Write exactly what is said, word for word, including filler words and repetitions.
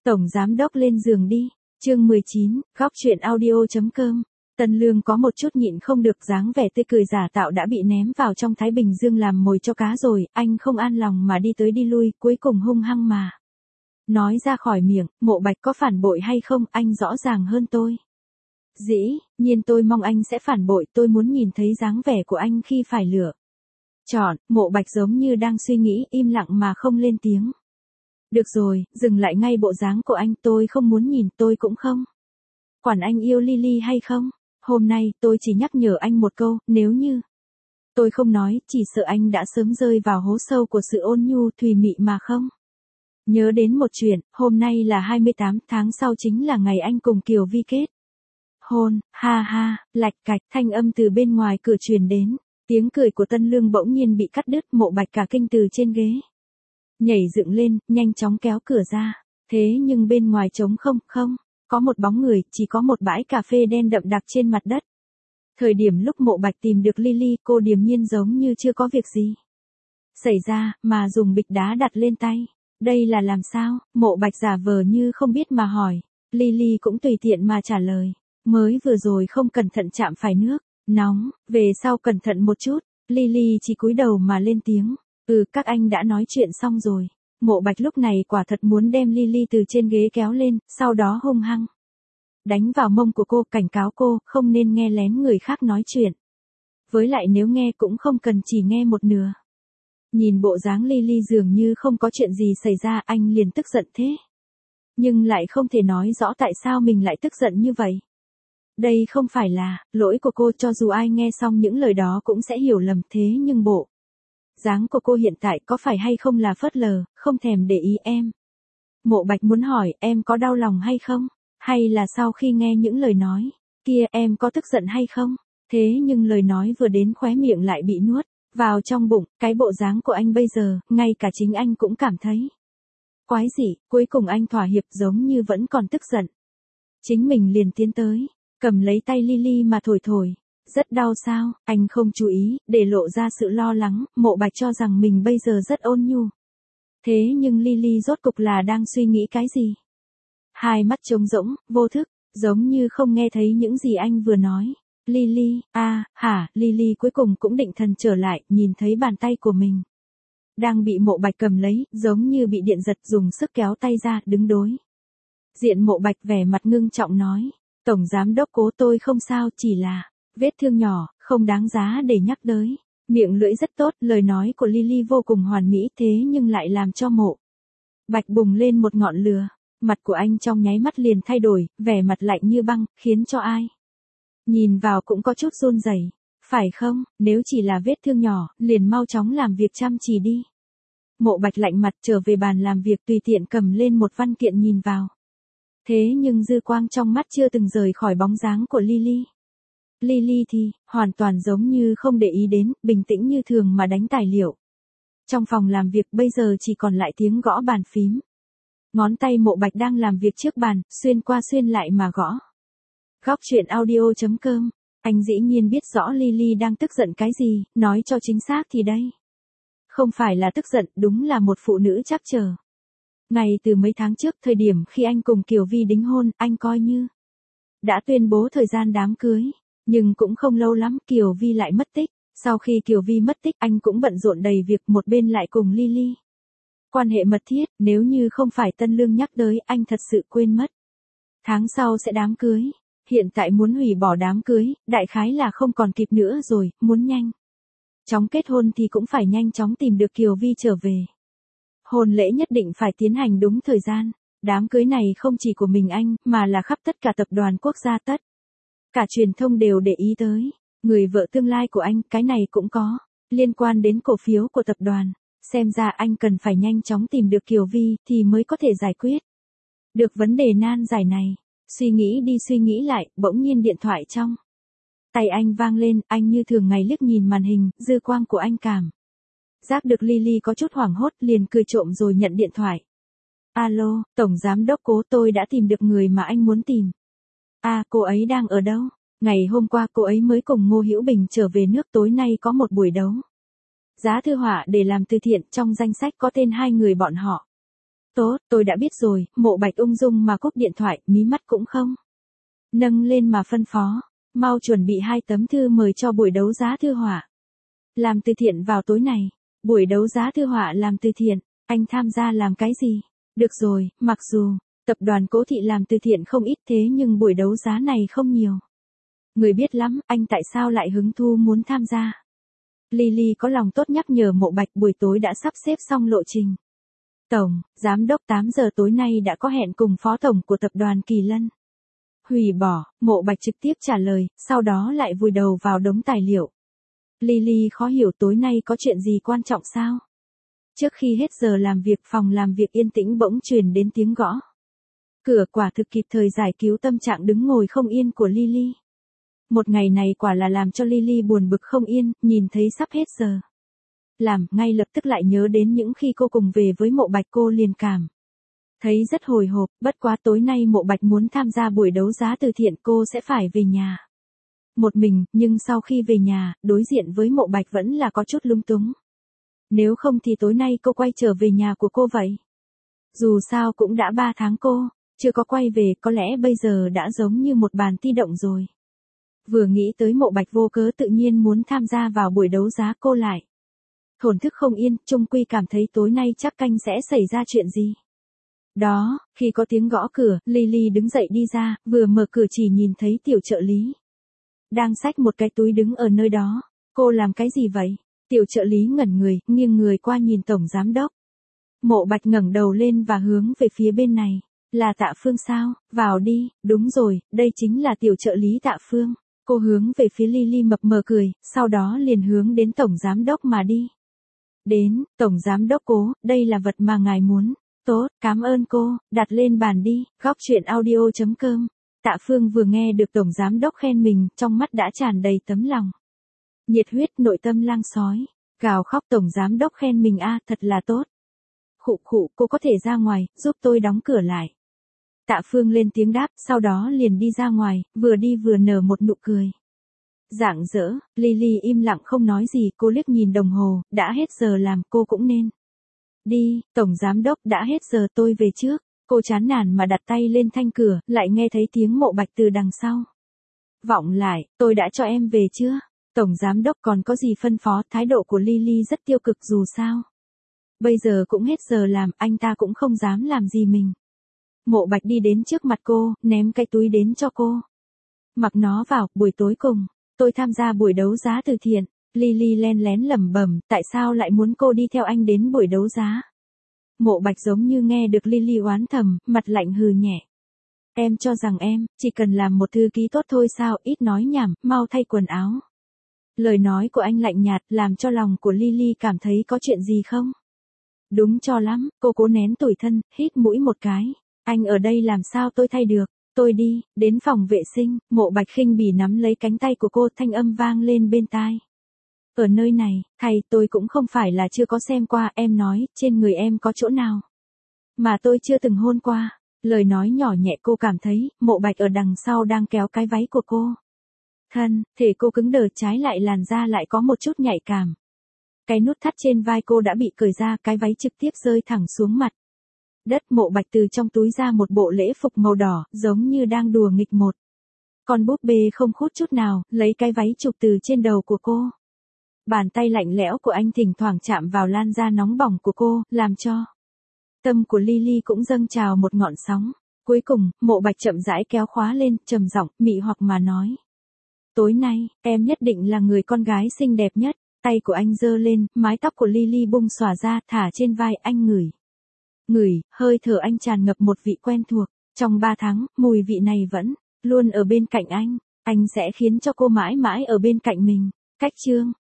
Tổng giám đốc lên giường đi. Chương mười chín, góc chuyện audio.com. Tân Lương có một chút nhịn không được, dáng vẻ tươi cười giả tạo đã bị ném vào trong Thái Bình Dương làm mồi cho cá rồi, anh không an lòng mà đi tới đi lui, cuối cùng hung hăng mà nói ra khỏi miệng, Mộ Bạch có phản bội hay không, anh rõ ràng hơn tôi. Dĩ nhiên tôi mong anh sẽ phản bội, tôi muốn nhìn thấy dáng vẻ của anh khi phải lựa chọn. Mộ Bạch giống như đang suy nghĩ, im lặng mà không lên tiếng. Được rồi, dừng lại ngay bộ dáng của anh, tôi không muốn nhìn, tôi cũng không quản anh yêu Lily hay không. Hôm nay, tôi chỉ nhắc nhở anh một câu, nếu như tôi không nói, chỉ sợ anh đã sớm rơi vào hố sâu của sự ôn nhu thùy mị mà không nhớ đến một chuyện, hôm nay là hai mươi tám tháng sau chính là ngày anh cùng Kiều Vi kết hôn, ha ha, lạch cạch, thanh âm từ bên ngoài cửa truyền đến, tiếng cười của Tân Lương bỗng nhiên bị cắt đứt. Mộ Bạch cả kinh từ trên ghế nhảy dựng lên, nhanh chóng kéo cửa ra, thế nhưng bên ngoài trống không, không có một bóng người, chỉ có một bãi cà phê đen đậm đặc trên mặt đất. Thời điểm lúc Mộ Bạch tìm được Lily, cô điềm nhiên giống như chưa có việc gì xảy ra, mà dùng bịch đá đặt lên tay. Đây là làm sao? Mộ Bạch giả vờ như không biết mà hỏi. Lily cũng tùy tiện mà trả lời. Mới vừa rồi không cẩn thận chạm phải nước nóng, về sau cẩn thận một chút. Lily chỉ cúi đầu mà lên tiếng. Ừ, các anh đã nói chuyện xong rồi. Mộ Bạch lúc này quả thật muốn đem Lily từ trên ghế kéo lên, sau đó hung hăng đánh vào mông của cô, cảnh cáo cô không nên nghe lén người khác nói chuyện. Với lại nếu nghe cũng không cần chỉ nghe một nửa. Nhìn bộ dáng Lily dường như không có chuyện gì xảy ra, anh liền tức giận thế. Nhưng lại không thể nói rõ tại sao mình lại tức giận như vậy. Đây không phải là lỗi của cô, cho dù ai nghe xong những lời đó cũng sẽ hiểu lầm, thế nhưng bộ dáng của cô hiện tại có phải hay không là phớt lờ, không thèm để ý em. Mộ Bạch muốn hỏi, em có đau lòng hay không? Hay là sau khi nghe những lời nói kia em có tức giận hay không? Thế nhưng lời nói vừa đến khóe miệng lại bị nuốt vào trong bụng. Cái bộ dáng của anh bây giờ, ngay cả chính anh cũng cảm thấy quái dị. Cuối cùng anh thỏa hiệp, giống như vẫn còn tức giận. Chính mình liền tiến tới, cầm lấy tay Lily mà thổi thổi. Rất đau sao? Anh không chú ý, để lộ ra sự lo lắng. Mộ Bạch cho rằng mình bây giờ rất ôn nhu. Thế nhưng Lily rốt cục là đang suy nghĩ cái gì? Hai mắt trống rỗng, vô thức, giống như không nghe thấy những gì anh vừa nói. Lily, a, à, hả? Lily cuối cùng cũng định thần trở lại, nhìn thấy bàn tay của mình đang bị Mộ Bạch cầm lấy, giống như bị điện giật, dùng sức kéo tay ra, đứng đối diện Mộ Bạch, vẻ mặt ngưng trọng nói. Tổng giám đốc Cố, tôi không sao, chỉ là vết thương nhỏ, không đáng giá để nhắc tới. Miệng lưỡi rất tốt, lời nói của Lily vô cùng hoàn mỹ, thế nhưng lại làm cho Mộ Bạch bùng lên một ngọn lửa. Mặt của anh trong nháy mắt liền thay đổi, vẻ mặt lạnh như băng, khiến cho ai nhìn vào cũng có chút run rẩy. Phải không? Nếu chỉ là vết thương nhỏ, liền mau chóng làm việc chăm chỉ đi. Mộ Bạch lạnh mặt trở về bàn làm việc, tùy tiện cầm lên một văn kiện nhìn vào. Thế nhưng dư quang trong mắt chưa từng rời khỏi bóng dáng của Lily. Lily thì, hoàn toàn giống như không để ý đến, bình tĩnh như thường mà đánh tài liệu. Trong phòng làm việc bây giờ chỉ còn lại tiếng gõ bàn phím. Ngón tay Mộ Bạch đang làm việc trước bàn, xuyên qua xuyên lại mà gõ. Góc chuyện audio.com. Anh dĩ nhiên biết rõ Lily đang tức giận cái gì, nói cho chính xác thì đây không phải là tức giận, đúng là một phụ nữ trắc trở. Ngay từ mấy tháng trước, thời điểm khi anh cùng Kiều Vi đính hôn, anh coi như đã tuyên bố thời gian đám cưới. Nhưng cũng không lâu lắm, Kiều Vi lại mất tích. Sau khi Kiều Vi mất tích, anh cũng bận rộn đầy việc, một bên lại cùng Lily quan hệ mật thiết. Nếu như không phải Tân Lương nhắc tới, anh thật sự quên mất tháng sau sẽ đám cưới. Hiện tại muốn hủy bỏ đám cưới, đại khái là không còn kịp nữa rồi, muốn nhanh chóng kết hôn thì cũng phải nhanh chóng tìm được Kiều Vi trở về. Hôn lễ nhất định phải tiến hành đúng thời gian. Đám cưới này không chỉ của mình anh, mà là khắp tất cả tập đoàn quốc gia, tất cả truyền thông đều để ý tới. Người vợ tương lai của anh, cái này cũng có liên quan đến cổ phiếu của tập đoàn. Xem ra anh cần phải nhanh chóng tìm được Kiều Vi, thì mới có thể giải quyết được vấn đề nan giải này. Suy nghĩ đi suy nghĩ lại, bỗng nhiên điện thoại trong tay anh vang lên. Anh như thường ngày liếc nhìn màn hình, dư quang của anh cảm giác được Lily có chút hoảng hốt, liền cười trộm rồi nhận điện thoại. Alo, Tổng giám đốc Cố, tôi đã tìm được người mà anh muốn tìm. À, cô ấy đang ở đâu? Ngày hôm qua cô ấy mới cùng Ngô Hữu Bình trở về nước, tối nay có một buổi đấu giá thư họa để làm từ thiện, trong danh sách có tên hai người bọn họ. Tốt, tôi đã biết rồi, Mộ Bạch ung dung mà cúp điện thoại, mí mắt cũng không nâng lên mà phân phó. Mau chuẩn bị hai tấm thư mời cho buổi đấu giá thư họa. Làm từ thiện vào tối này. Buổi đấu giá thư họa làm từ thiện, anh tham gia làm cái gì? Được rồi, mặc dù tập đoàn Cố Thị làm từ thiện không ít thế nhưng buổi đấu giá này không nhiều người biết lắm, anh tại sao lại hứng thú muốn tham gia? Lily có lòng tốt nhắc nhở Mộ Bạch buổi tối đã sắp xếp xong lộ trình. Tổng, giám đốc tám giờ tối nay đã có hẹn cùng phó tổng của tập đoàn Kỳ Lân. Hủy bỏ, Mộ Bạch trực tiếp trả lời, sau đó lại vùi đầu vào đống tài liệu. Lily khó hiểu tối nay có chuyện gì quan trọng sao? Trước khi hết giờ làm việc phòng làm việc yên tĩnh bỗng truyền đến tiếng gõ. Cửa quả thực kịp thời giải cứu tâm trạng đứng ngồi không yên của Lily. Một ngày này quả là làm cho Lily buồn bực không yên, nhìn thấy sắp hết giờ làm, ngay lập tức lại nhớ đến những khi cô cùng về với Mộ Bạch cô liền cảm thấy rất hồi hộp, bất quá tối nay Mộ Bạch muốn tham gia buổi đấu giá từ thiện cô sẽ phải về nhà một mình, nhưng sau khi về nhà, đối diện với Mộ Bạch vẫn là có chút lung túng. Nếu không thì tối nay cô quay trở về nhà của cô vậy. Dù sao cũng đã ba tháng cô chưa có quay về, có lẽ bây giờ đã giống như một bàn ti động rồi. Vừa nghĩ tới Mộ Bạch vô cớ tự nhiên muốn tham gia vào buổi đấu giá cô lại thổn thức không yên, chung quy cảm thấy tối nay chắc canh sẽ xảy ra chuyện gì. Đó, khi có tiếng gõ cửa, Lily đứng dậy đi ra, vừa mở cửa chỉ nhìn thấy tiểu trợ lý đang xách một cái túi đứng ở nơi đó. Cô làm cái gì vậy? Tiểu trợ lý ngẩn người, nghiêng người qua nhìn tổng giám đốc. Mộ Bạch ngẩng đầu lên và hướng về phía bên này. Là Tạ Phương sao? Vào đi. Đúng rồi, đây chính là tiểu trợ lý Tạ Phương. Cô hướng về phía Lily mập mờ cười, sau đó liền hướng đến tổng giám đốc mà đi. Đến, tổng giám đốc Cố, đây là vật mà ngài muốn. Tốt, cảm ơn cô, đặt lên bàn đi. Góc truyện audio chấm com. Tạ Phương vừa nghe được tổng giám đốc khen mình, trong mắt đã tràn đầy tấm lòng nhiệt huyết, nội tâm lang sói gào khóc. Tổng giám đốc khen mình a, thật là tốt. Khụ khụ, cô có thể ra ngoài, giúp tôi đóng cửa lại. Tạ Phương lên tiếng đáp, sau đó liền đi ra ngoài, vừa đi vừa nở một nụ cười rạng rỡ. Lily im lặng không nói gì, cô liếc nhìn đồng hồ, đã hết giờ làm, cô cũng nên đi. Tổng giám đốc, đã hết giờ tôi về trước. Cô chán nản mà đặt tay lên thanh cửa, lại nghe thấy tiếng Mộ Bạch từ đằng sau vọng lại, tôi đã cho em về chưa? Tổng giám đốc còn có gì phân phó? Thái độ của Lily rất tiêu cực, dù sao bây giờ cũng hết giờ làm, anh ta cũng không dám làm gì mình. Mộ Bạch đi đến trước mặt cô, ném cái túi đến cho cô. Mặc nó vào, buổi tối cùng tôi tham gia buổi đấu giá từ thiện. Lily len lén lẩm bẩm, tại sao lại muốn cô đi theo anh đến buổi đấu giá? Mộ Bạch giống như nghe được Lily oán thầm, mặt lạnh hừ nhẹ. Em cho rằng em chỉ cần làm một thư ký tốt thôi sao? Ít nói nhảm, mau thay quần áo. Lời nói của anh lạnh nhạt, làm cho lòng của Lily cảm thấy có chuyện gì không? Đúng cho lắm, cô cố nén tủi thân, hít mũi một cái. Anh ở đây làm sao tôi thay được? Tôi đi, đến phòng vệ sinh. Mộ Bạch khinh bỉ nắm lấy cánh tay của cô, thanh âm vang lên bên tai. Ở nơi này, thầy, tôi cũng không phải là chưa có xem qua, em nói, trên người em có chỗ nào mà tôi chưa từng hôn qua. Lời nói nhỏ nhẹ, cô cảm thấy, Mộ Bạch ở đằng sau đang kéo cái váy của cô. Thân, thể cô cứng đờ, trái lại làn da lại có một chút nhạy cảm. Cái nút thắt trên vai cô đã bị cởi ra, cái váy trực tiếp rơi thẳng xuống mặt đất. Mộ Bạch từ trong túi ra một bộ lễ phục màu đỏ, giống như đang đùa nghịch một con búp bê không khút chút nào, lấy cái váy chụp từ trên đầu của cô. Bàn tay lạnh lẽo của anh thỉnh thoảng chạm vào lan da nóng bỏng của cô, làm cho tâm của Lily cũng dâng trào một ngọn sóng. Cuối cùng, Mộ Bạch chậm rãi kéo khóa lên, trầm giọng, mị hoặc mà nói. Tối nay, em nhất định là người con gái xinh đẹp nhất. Tay của anh giơ lên, mái tóc của Lily bung xòa ra, thả trên vai anh ngửi. Ngửi, hơi thở anh tràn ngập một vị quen thuộc. Trong ba tháng, mùi vị này vẫn luôn ở bên cạnh anh. Anh sẽ khiến cho cô mãi mãi ở bên cạnh mình. Cách chương